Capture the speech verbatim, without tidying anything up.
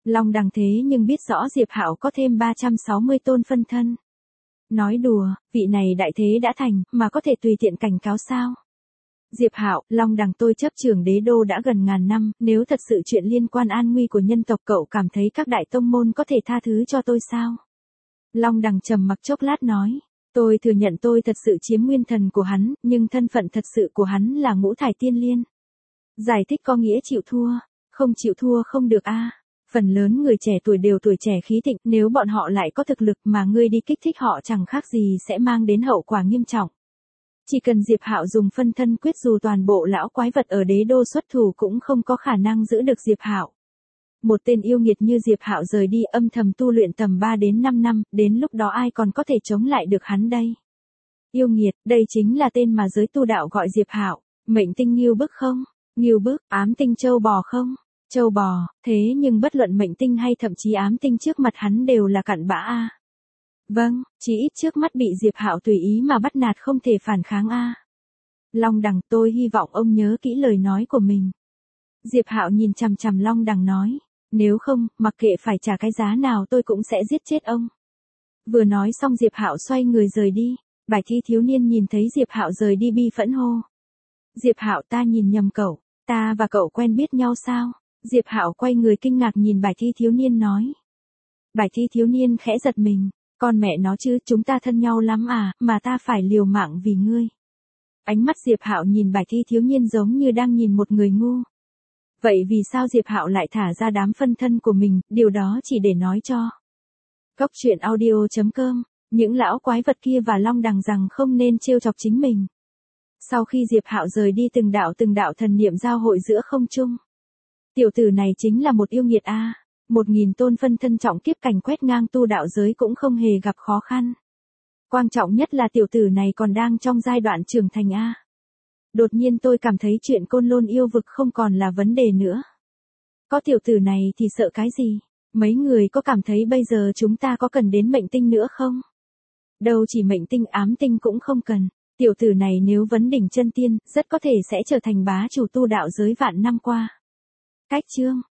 Long Đằng thế nhưng biết rõ Diệp Hạo có thêm ba trăm sáu mươi tôn phân thân. Nói đùa, vị này đại thế đã thành, mà có thể tùy tiện cảnh cáo sao? Diệp Hạo, Long Đằng tôi chấp trưởng đế đô đã gần ngàn năm, nếu thật sự chuyện liên quan an nguy của nhân tộc cậu cảm thấy các đại tông môn có thể tha thứ cho tôi sao? Long Đằng trầm mặc chốc lát nói, tôi thừa nhận tôi thật sự chiếm nguyên thần của hắn, nhưng thân phận thật sự của hắn là ngũ thải tiên liên. Giải thích có nghĩa chịu thua, không chịu thua không được a. Phần lớn người trẻ tuổi đều tuổi trẻ khí thịnh, nếu bọn họ lại có thực lực mà ngươi đi kích thích họ chẳng khác gì sẽ mang đến hậu quả nghiêm trọng. Chỉ cần Diệp Hạo dùng phân thân quyết dù toàn bộ lão quái vật ở đế đô xuất thủ cũng không có khả năng giữ được Diệp Hạo. Một tên yêu nghiệt như Diệp Hạo rời đi âm thầm tu luyện tầm ba đến năm năm, đến lúc đó ai còn có thể chống lại được hắn đây? Yêu nghiệt, đây chính là tên mà giới tu đạo gọi Diệp Hạo. Mệnh tinh Ngưu Bức không? Ngưu Bức, ám tinh châu bò không? Châu bò, thế nhưng bất luận mệnh tinh hay thậm chí ám tinh trước mặt hắn đều là cặn bã a. Vâng, chỉ ít trước mắt bị Diệp Hạo tùy ý mà bắt nạt không thể phản kháng a. Long Đằng, tôi hy vọng ông nhớ kỹ lời nói của mình. Diệp Hạo nhìn chằm chằm Long Đằng nói, nếu không, mặc kệ phải trả cái giá nào tôi cũng sẽ giết chết ông. Vừa nói xong Diệp Hạo xoay người rời đi, Bài Thi thiếu niên nhìn thấy Diệp Hạo rời đi bi phẫn hô. Diệp Hạo, ta nhìn nhầm cậu, ta và cậu quen biết nhau sao? Diệp Hạo quay người kinh ngạc nhìn Bài Thi thiếu niên nói. Bài Thi thiếu niên khẽ giật mình, con mẹ nó chứ, chúng ta thân nhau lắm à, mà ta phải liều mạng vì ngươi. Ánh mắt Diệp Hạo nhìn Bài Thi thiếu niên giống như đang nhìn một người ngu. Vậy vì sao Diệp Hạo lại thả ra đám phân thân của mình, điều đó chỉ để nói cho. Cốc truyện audio chấm com, những lão quái vật kia và Long Đằng rằng không nên trêu chọc chính mình. Sau khi Diệp Hạo rời đi từng đạo từng đạo thần niệm giao hội giữa không trung. Tiểu tử này chính là một yêu nghiệt a, một nghìn tôn phân thân trọng kiếp cảnh quét ngang tu đạo giới cũng không hề gặp khó khăn. Quan trọng nhất là tiểu tử này còn đang trong giai đoạn trưởng thành a. Đột nhiên tôi cảm thấy chuyện Côn Lôn yêu vực không còn là vấn đề nữa. Có tiểu tử này thì sợ cái gì? Mấy người có cảm thấy bây giờ chúng ta có cần đến mệnh tinh nữa không? Đâu chỉ mệnh tinh ám tinh cũng không cần. Tiểu tử này nếu vấn đỉnh chân tiên, rất có thể sẽ trở thành bá chủ tu đạo giới vạn năm qua. Cách chương